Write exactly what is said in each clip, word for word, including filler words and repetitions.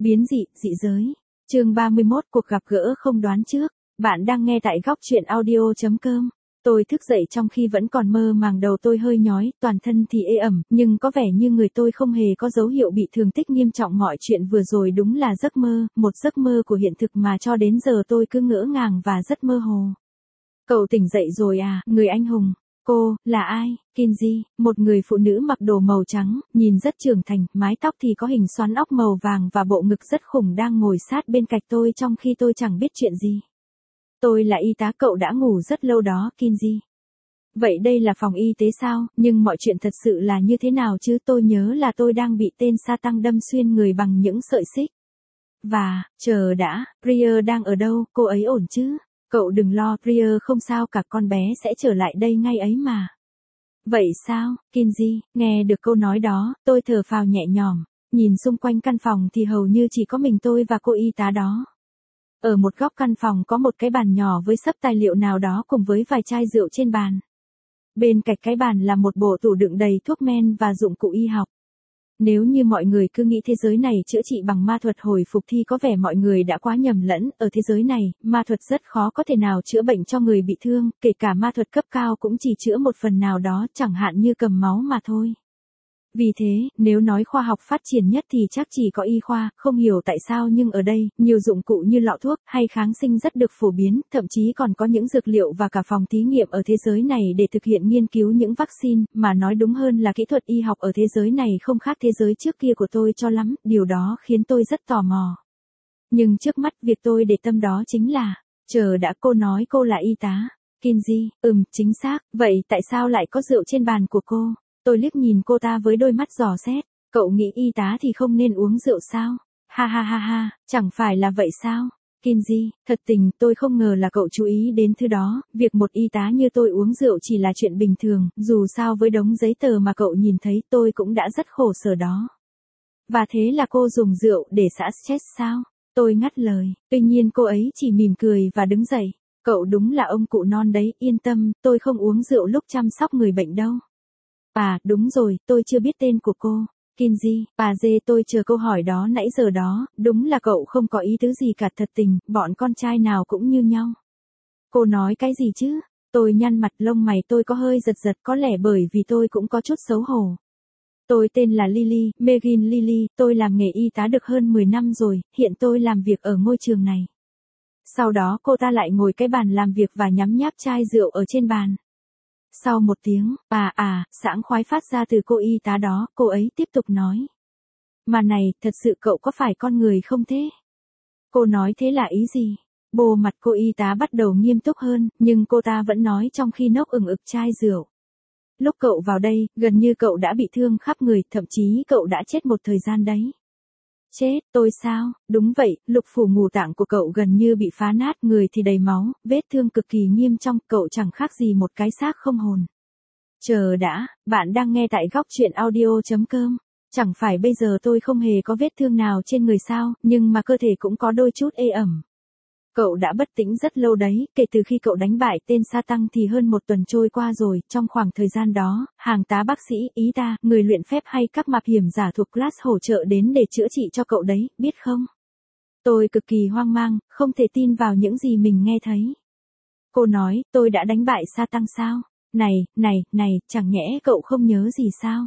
Biến dị, dị giới. Chương ba mươi mốt, cuộc gặp gỡ không đoán trước. Bạn đang nghe tại góc truyện audio chấm com. Tôi thức dậy trong khi vẫn còn mơ màng, đầu tôi hơi nhói, toàn thân thì ê ẩm, nhưng có vẻ như người tôi không hề có dấu hiệu bị thương tích nghiêm trọng. Mọi chuyện vừa rồi đúng là giấc mơ, một giấc mơ của hiện thực mà cho đến giờ tôi cứ ngỡ ngàng và rất mơ hồ. Cậu tỉnh dậy rồi à, người anh hùng? Cô, là ai? Kinji, một người phụ nữ mặc đồ màu trắng, nhìn rất trưởng thành, mái tóc thì có hình xoắn ốc màu vàng và bộ ngực rất khủng, đang ngồi sát bên cạnh tôi trong khi tôi chẳng biết chuyện gì. Tôi là y tá, cậu đã ngủ rất lâu đó, Kinji. Vậy đây là phòng y tế sao, nhưng mọi chuyện thật sự là như thế nào chứ? Tôi nhớ là tôi đang bị tên sa tăng đâm xuyên người bằng những sợi xích. Và, chờ đã, Priya đang ở đâu, cô ấy ổn chứ? Cậu đừng lo, Priya không sao cả, con bé sẽ trở lại đây ngay ấy mà. Vậy sao, Kinji? Nghe được câu nói đó, tôi thở phào nhẹ nhõm. Nhìn xung quanh căn phòng thì hầu như chỉ có mình tôi và cô y tá đó. Ở một góc căn phòng có một cái bàn nhỏ với xấp tài liệu nào đó cùng với vài chai rượu trên bàn. Bên cạnh cái bàn là một bộ tủ đựng đầy thuốc men và dụng cụ y học. Nếu như mọi người cứ nghĩ thế giới này chữa trị bằng ma thuật hồi phục thì có vẻ mọi người đã quá nhầm lẫn. Ở thế giới này, ma thuật rất khó có thể nào chữa bệnh cho người bị thương, kể cả ma thuật cấp cao cũng chỉ chữa một phần nào đó, chẳng hạn như cầm máu mà thôi. Vì thế, nếu nói khoa học phát triển nhất thì chắc chỉ có y khoa, không hiểu tại sao nhưng ở đây, nhiều dụng cụ như lọ thuốc hay kháng sinh rất được phổ biến, thậm chí còn có những dược liệu và cả phòng thí nghiệm ở thế giới này để thực hiện nghiên cứu những vaccine, mà nói đúng hơn là kỹ thuật y học ở thế giới này không khác thế giới trước kia của tôi cho lắm, điều đó khiến tôi rất tò mò. Nhưng trước mắt việc tôi để tâm đó chính là, chờ đã, cô nói cô là y tá. Kinji, ừm, chính xác, vậy tại sao lại có rượu trên bàn của cô? Tôi liếc nhìn cô ta với đôi mắt dò xét, cậu nghĩ y tá thì không nên uống rượu sao? Ha ha ha ha, chẳng phải là vậy sao? Kinji, thật tình tôi không ngờ là cậu chú ý đến thứ đó, việc một y tá như tôi uống rượu chỉ là chuyện bình thường, dù sao với đống giấy tờ mà cậu nhìn thấy tôi cũng đã rất khổ sở đó. Và thế là cô dùng rượu để xả stress sao? Tôi ngắt lời, tuy nhiên cô ấy chỉ mỉm cười và đứng dậy. Cậu đúng là ông cụ non đấy, yên tâm, tôi không uống rượu lúc chăm sóc người bệnh đâu. À, đúng rồi, tôi chưa biết tên của cô. Kinji, bà dê, tôi chờ câu hỏi đó nãy giờ đó, đúng là cậu không có ý tứ gì cả, thật tình, bọn con trai nào cũng như nhau. Cô nói cái gì chứ? Tôi nhăn mặt, lông mày tôi có hơi giật giật, có lẽ bởi vì tôi cũng có chút xấu hổ. Tôi tên là Lily, Megan Lily, tôi làm nghề y tá được hơn mười năm rồi, hiện tôi làm việc ở ngôi trường này. Sau đó cô ta lại ngồi cái bàn làm việc và nhắm nháp chai rượu ở trên bàn. Sau một tiếng, à à, sảng khoái phát ra từ cô y tá đó, cô ấy tiếp tục nói. Mà này, thật sự cậu có phải con người không thế? Cô nói thế là ý gì? Bộ mặt cô y tá bắt đầu nghiêm túc hơn, nhưng cô ta vẫn nói trong khi nốc ừng ực chai rượu. Lúc cậu vào đây, gần như cậu đã bị thương khắp người, thậm chí cậu đã chết một thời gian đấy. Chết, tôi sao? Đúng vậy, lục phủ ngũ tạng của cậu gần như bị phá nát, người thì đầy máu, vết thương cực kỳ nghiêm trọng, cậu chẳng khác gì một cái xác không hồn. Chờ đã, bạn đang nghe tại góc truyện audio chấm com. Chẳng phải bây giờ tôi không hề có vết thương nào trên người sao, nhưng mà cơ thể cũng có đôi chút ê ẩm. Cậu đã bất tỉnh rất lâu đấy, kể từ khi cậu đánh bại tên sa tăng thì hơn một tuần trôi qua rồi, trong khoảng thời gian đó, hàng tá bác sĩ, y tá, người luyện phép hay các mạo hiểm giả thuộc class hỗ trợ đến để chữa trị cho cậu đấy, biết không? Tôi cực kỳ hoang mang, không thể tin vào những gì mình nghe thấy. Cô nói, tôi đã đánh bại sa tăng sao? Này, này, này, chẳng nhẽ cậu không nhớ gì sao?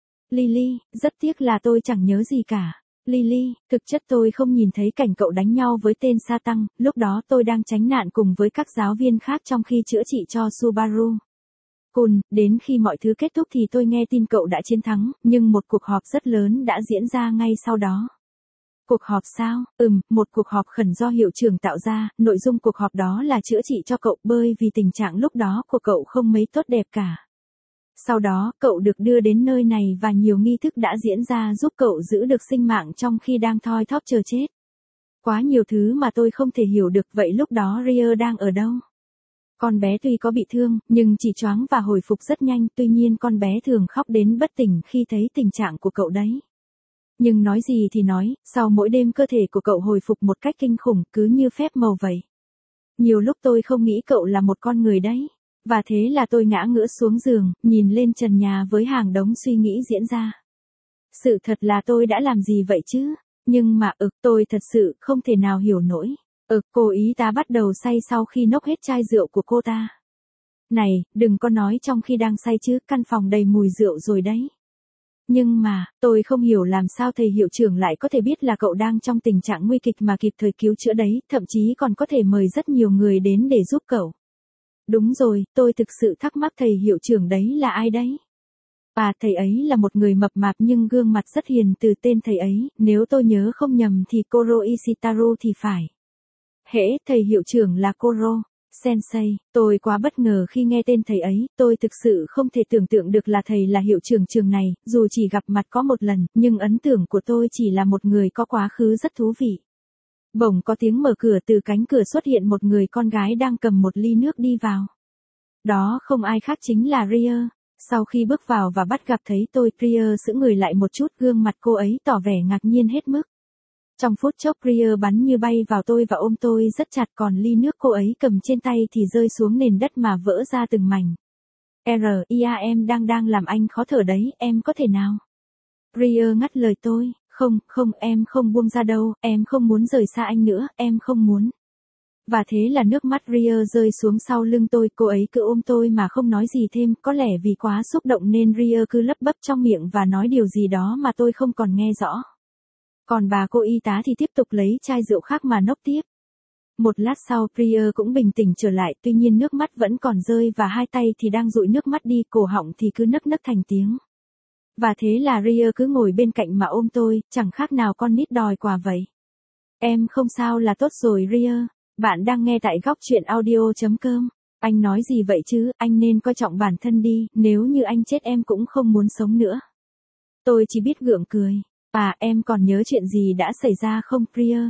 Lily, rất tiếc là tôi chẳng nhớ gì cả. Lily, thực chất tôi không nhìn thấy cảnh cậu đánh nhau với tên sa tăng, lúc đó tôi đang tránh nạn cùng với các giáo viên khác trong khi chữa trị cho Subaru. Kun, đến khi mọi thứ kết thúc thì tôi nghe tin cậu đã chiến thắng, nhưng một cuộc họp rất lớn đã diễn ra ngay sau đó. Cuộc họp sao? Ừm, một cuộc họp khẩn do hiệu trưởng tạo ra, nội dung cuộc họp đó là chữa trị cho cậu bởi vì tình trạng lúc đó của cậu không mấy tốt đẹp cả. Sau đó, cậu được đưa đến nơi này và nhiều nghi thức đã diễn ra giúp cậu giữ được sinh mạng trong khi đang thoi thóp chờ chết. Quá nhiều thứ mà tôi không thể hiểu được, vậy lúc đó Ria đang ở đâu? Con bé tuy có bị thương, nhưng chỉ choáng và hồi phục rất nhanh, tuy nhiên con bé thường khóc đến bất tỉnh khi thấy tình trạng của cậu đấy. Nhưng nói gì thì nói, sau mỗi đêm cơ thể của cậu hồi phục một cách kinh khủng, cứ như phép màu vậy. Nhiều lúc tôi không nghĩ cậu là một con người đấy. Và thế là tôi ngã ngửa xuống giường, nhìn lên trần nhà với hàng đống suy nghĩ diễn ra. Sự thật là tôi đã làm gì vậy chứ? Nhưng mà ực tôi thật sự không thể nào hiểu nổi. Ực cô y tá bắt đầu say sau khi nốc hết chai rượu của cô ta. Này, đừng có nói trong khi đang say chứ, căn phòng đầy mùi rượu rồi đấy. Nhưng mà, tôi không hiểu làm sao thầy hiệu trưởng lại có thể biết là cậu đang trong tình trạng nguy kịch mà kịp thời cứu chữa đấy, thậm chí còn có thể mời rất nhiều người đến để giúp cậu. Đúng rồi, tôi thực sự thắc mắc thầy hiệu trưởng đấy là ai đấy? À, thầy ấy là một người mập mạp nhưng gương mặt rất hiền, từ tên thầy ấy, nếu tôi nhớ không nhầm thì Koro Ishitaru thì phải. Hễ, thầy hiệu trưởng là Koro Sensei, tôi quá bất ngờ khi nghe tên thầy ấy, tôi thực sự không thể tưởng tượng được là thầy là hiệu trưởng trường này, dù chỉ gặp mặt có một lần, nhưng ấn tượng của tôi chỉ là một người có quá khứ rất thú vị. Bỗng có tiếng mở cửa, từ cánh cửa xuất hiện một người con gái đang cầm một ly nước đi vào. Đó không ai khác chính là Ria. Sau khi bước vào và bắt gặp thấy tôi, Ria sững người lại một chút, gương mặt cô ấy tỏ vẻ ngạc nhiên hết mức. Trong phút chốc Ria bắn như bay vào tôi và ôm tôi rất chặt, còn ly nước cô ấy cầm trên tay thì rơi xuống nền đất mà vỡ ra từng mảnh. R I A em đang đang làm anh khó thở đấy, em có thể nào? Ria ngắt lời tôi, không, không, em không buông ra đâu, em không muốn rời xa anh nữa, em không muốn. Và thế là nước mắt Ria rơi xuống sau lưng tôi, cô ấy cứ ôm tôi mà không nói gì thêm, có lẽ vì quá xúc động nên Ria cứ lấp bấp trong miệng và nói điều gì đó mà tôi không còn nghe rõ. Còn bà cô y tá thì tiếp tục lấy chai rượu khác mà nốc tiếp. Một lát sau Ria cũng bình tĩnh trở lại, tuy nhiên nước mắt vẫn còn rơi và hai tay thì đang dụi nước mắt đi, cổ họng thì cứ nấc nấc thành tiếng. Và thế là Ria cứ ngồi bên cạnh mà ôm tôi, chẳng khác nào con nít đòi quà vậy. Em không sao là tốt rồi Ria. Bạn đang nghe tại góc chuyện audio chấm com. Anh nói gì vậy chứ, anh nên coi trọng bản thân đi, nếu như anh chết em cũng không muốn sống nữa. Tôi chỉ biết gượng cười. À, em còn nhớ chuyện gì đã xảy ra không Ria?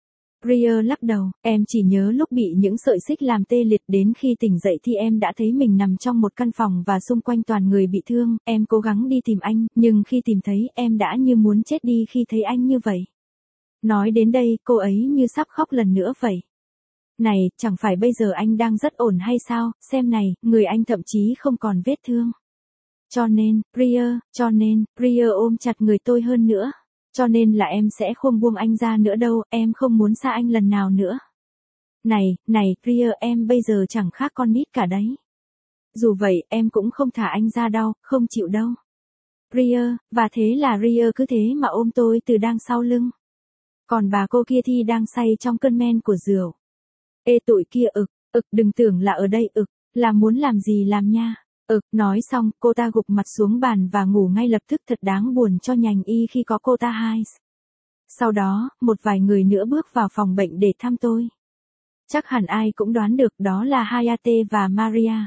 Ria lắc đầu, em chỉ nhớ lúc bị những sợi xích làm tê liệt, đến khi tỉnh dậy thì em đã thấy mình nằm trong một căn phòng và xung quanh toàn người bị thương, em cố gắng đi tìm anh, nhưng khi tìm thấy em đã như muốn chết đi khi thấy anh như vậy. Nói đến đây, cô ấy như sắp khóc lần nữa vậy. Này, chẳng phải bây giờ anh đang rất ổn hay sao, xem này, người anh thậm chí không còn vết thương. Cho nên, Ria, cho nên, Ria ôm chặt người tôi hơn nữa. Cho nên là em sẽ không buông anh ra nữa đâu, em không muốn xa anh lần nào nữa. Này, này, Ria, em bây giờ chẳng khác con nít cả đấy. Dù vậy, em cũng không thả anh ra đâu, không chịu đâu. Ria, và thế là Ria cứ thế mà ôm tôi từ đằng sau lưng. Còn bà cô kia thì đang say trong cơn men của rượu. Ê tụi kia, ực, ực đừng tưởng là ở đây ực, là muốn làm gì làm nha. Ực, nói xong, cô ta gục mặt xuống bàn và ngủ ngay lập tức, thật đáng buồn cho nhành y khi có cô ta hai. Sau đó, một vài người nữa bước vào phòng bệnh để thăm tôi. Chắc hẳn ai cũng đoán được đó là Hayate và Maria.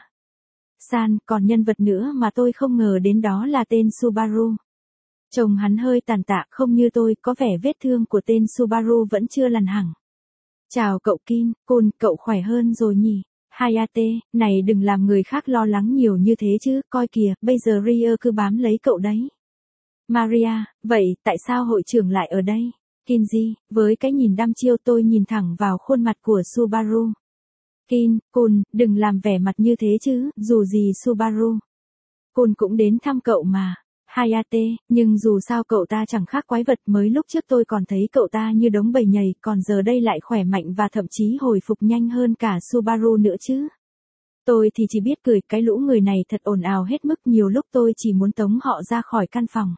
San, còn nhân vật nữa mà tôi không ngờ đến đó là tên Subaru. Trông hắn hơi tàn tạ, không như tôi, có vẻ vết thương của tên Subaru vẫn chưa lành hẳn. Chào cậu Kin, Kun, cậu khỏe hơn rồi nhỉ? Hayate, này đừng làm người khác lo lắng nhiều như thế chứ, coi kìa, bây giờ Ria cứ bám lấy cậu đấy. Maria, vậy tại sao hội trưởng lại ở đây? Kinji, với cái nhìn đăm chiêu tôi nhìn thẳng vào khuôn mặt của Subaru. Kin, Kun, đừng làm vẻ mặt như thế chứ, dù gì Subaru. Kun cũng đến thăm cậu mà. Hayate, nhưng dù sao cậu ta chẳng khác quái vật, mới lúc trước tôi còn thấy cậu ta như đống bầy nhầy, còn giờ đây lại khỏe mạnh và thậm chí hồi phục nhanh hơn cả Subaru nữa chứ. Tôi thì chỉ biết cười, cái lũ người này thật ồn ào hết mức, nhiều lúc tôi chỉ muốn tống họ ra khỏi căn phòng.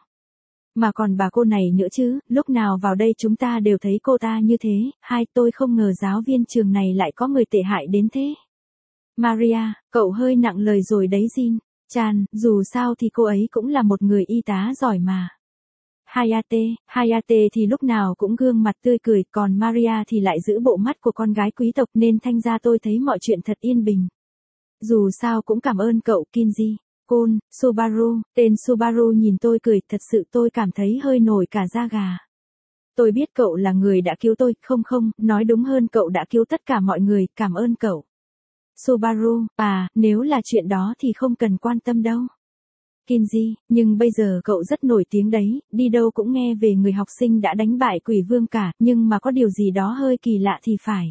Mà còn bà cô này nữa chứ, lúc nào vào đây chúng ta đều thấy cô ta như thế, hai tôi không ngờ giáo viên trường này lại có người tệ hại đến thế. Maria, cậu hơi nặng lời rồi đấy Jin. Chan, dù sao thì cô ấy cũng là một người y tá giỏi mà. Hayate, Hayate thì lúc nào cũng gương mặt tươi cười, còn Maria thì lại giữ bộ mắt của con gái quý tộc nên thanh ra tôi thấy mọi chuyện thật yên bình. Dù sao cũng cảm ơn cậu Kinji. Kun, Subaru, tên Subaru nhìn tôi cười, thật sự tôi cảm thấy hơi nổi cả da gà. Tôi biết cậu là người đã cứu tôi, không không, nói đúng hơn cậu đã cứu tất cả mọi người, cảm ơn cậu. Subaru, à, nếu là chuyện đó thì không cần quan tâm đâu. Kinji, nhưng bây giờ cậu rất nổi tiếng đấy, đi đâu cũng nghe về người học sinh đã đánh bại quỷ vương cả, nhưng mà có điều gì đó hơi kỳ lạ thì phải.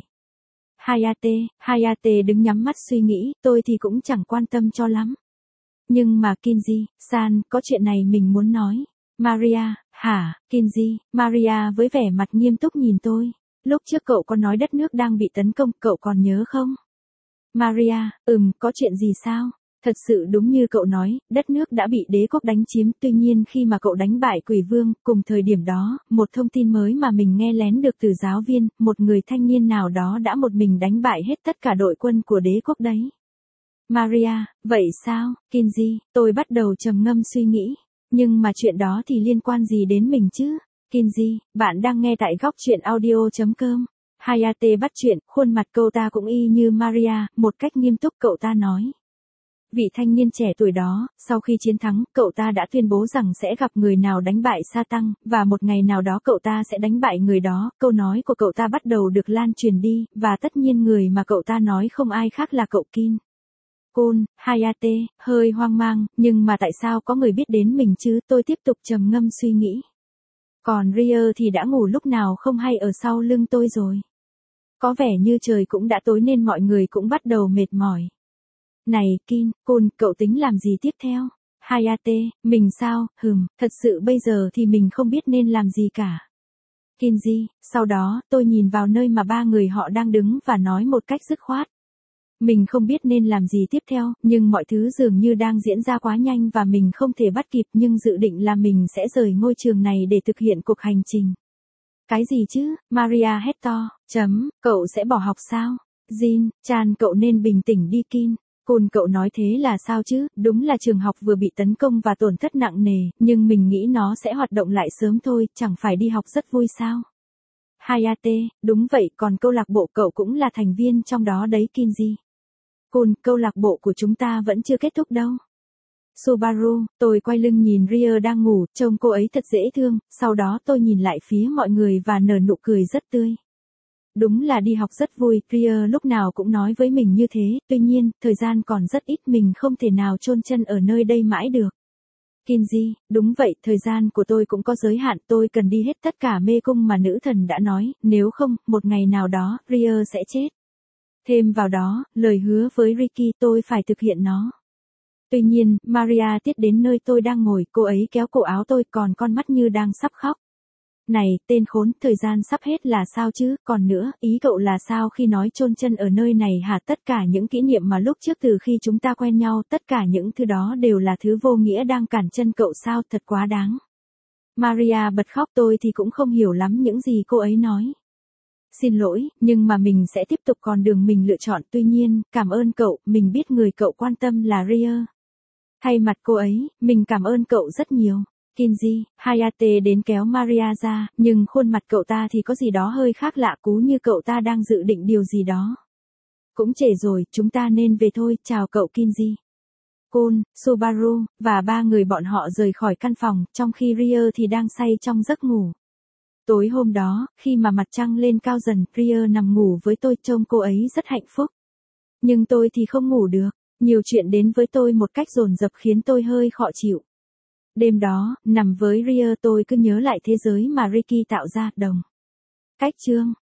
Hayate, Hayate đứng nhắm mắt suy nghĩ, tôi thì cũng chẳng quan tâm cho lắm. Nhưng mà Kinji, San, có chuyện này mình muốn nói. Maria, Hả, Kinji, Maria với vẻ mặt nghiêm túc nhìn tôi. Lúc trước cậu có nói đất nước đang bị tấn công, cậu còn nhớ không? Maria, ừm, có chuyện gì sao? Thật sự đúng như cậu nói, đất nước đã bị đế quốc đánh chiếm, tuy nhiên khi mà cậu đánh bại quỷ vương, cùng thời điểm đó, một thông tin mới mà mình nghe lén được từ giáo viên, một người thanh niên nào đó đã một mình đánh bại hết tất cả đội quân của đế quốc đấy. Maria, vậy sao, Kinji, tôi bắt đầu trầm ngâm suy nghĩ. Nhưng mà chuyện đó thì liên quan gì đến mình chứ? Kinji, bạn đang nghe tại góc truyện audio.com. Hayate bắt chuyện, khuôn mặt cậu ta cũng y như Maria, một cách nghiêm túc cậu ta nói. Vị thanh niên trẻ tuổi đó, sau khi chiến thắng, cậu ta đã tuyên bố rằng sẽ gặp người nào đánh bại Sa Tăng, và một ngày nào đó cậu ta sẽ đánh bại người đó. Câu nói của cậu ta bắt đầu được lan truyền đi, và tất nhiên người mà cậu ta nói không ai khác là cậu Kin. Kun, Hayate, hơi hoang mang, nhưng mà tại sao có người biết đến mình chứ? Tôi tiếp tục trầm ngâm suy nghĩ. Còn Ria thì đã ngủ lúc nào không hay ở sau lưng tôi rồi. Có vẻ như trời cũng đã tối nên mọi người cũng bắt đầu mệt mỏi. Này, Kin, Kun, cậu tính làm gì tiếp theo? Hayate, mình sao, hừm, thật sự bây giờ thì mình không biết nên làm gì cả. Kinji, sau đó, tôi nhìn vào nơi mà ba người họ đang đứng và nói một cách dứt khoát. Mình không biết nên làm gì tiếp theo, nhưng mọi thứ dường như đang diễn ra quá nhanh và mình không thể bắt kịp, nhưng dự định là mình sẽ rời ngôi trường này để thực hiện cuộc hành trình. Cái gì chứ? Maria hét to, chấm, cậu sẽ bỏ học sao? Jin, Chan, cậu nên bình tĩnh đi Kin. Kun, cậu nói thế là sao chứ? Đúng là trường học vừa bị tấn công và tổn thất nặng nề, nhưng mình nghĩ nó sẽ hoạt động lại sớm thôi, chẳng phải đi học rất vui sao? Hayate, đúng vậy, còn câu lạc bộ cậu cũng là thành viên trong đó đấy Kinji. Kun, câu lạc bộ của chúng ta vẫn chưa kết thúc đâu. Subaru, tôi quay lưng nhìn Ria đang ngủ, trông cô ấy thật dễ thương, sau đó tôi nhìn lại phía mọi người và nở nụ cười rất tươi. Đúng là đi học rất vui, Ria lúc nào cũng nói với mình như thế, tuy nhiên, thời gian còn rất ít, mình không thể nào chôn chân ở nơi đây mãi được. Kinji, đúng vậy, thời gian của tôi cũng có giới hạn, tôi cần đi hết tất cả mê cung mà nữ thần đã nói, nếu không, một ngày nào đó, Ria sẽ chết. Thêm vào đó, lời hứa với Ricky tôi phải thực hiện nó. Tuy nhiên, Maria tiết đến nơi tôi đang ngồi, cô ấy kéo cổ áo tôi còn con mắt như đang sắp khóc. Này, tên khốn, thời gian sắp hết là sao chứ, còn nữa, ý cậu là sao khi nói chôn chân ở nơi này hả? Tất cả những kỷ niệm mà lúc trước từ khi chúng ta quen nhau, tất cả những thứ đó đều là thứ vô nghĩa đang cản chân cậu sao, thật quá đáng. Maria bật khóc, tôi thì cũng không hiểu lắm những gì cô ấy nói. Xin lỗi, nhưng mà mình sẽ tiếp tục con đường mình lựa chọn, tuy nhiên, cảm ơn cậu, mình biết người cậu quan tâm là Ria. Thay mặt cô ấy, mình cảm ơn cậu rất nhiều. Kinji, Hayate đến kéo Maria ra, nhưng khuôn mặt cậu ta thì có gì đó hơi khác lạ, cú như cậu ta đang dự định điều gì đó. Cũng trễ rồi, chúng ta nên về thôi, chào cậu Kinji. Kun, Subaru, và ba người bọn họ rời khỏi căn phòng, trong khi Ria thì đang say trong giấc ngủ. Tối hôm đó, khi mà mặt trăng lên cao dần, Ria nằm ngủ với tôi, trông cô ấy rất hạnh phúc. Nhưng tôi thì không ngủ được, nhiều chuyện đến với tôi một cách dồn dập khiến tôi hơi khó chịu. Đêm đó, nằm với Ria tôi cứ nhớ lại thế giới mà Ricky tạo ra, đồng. Cách chương.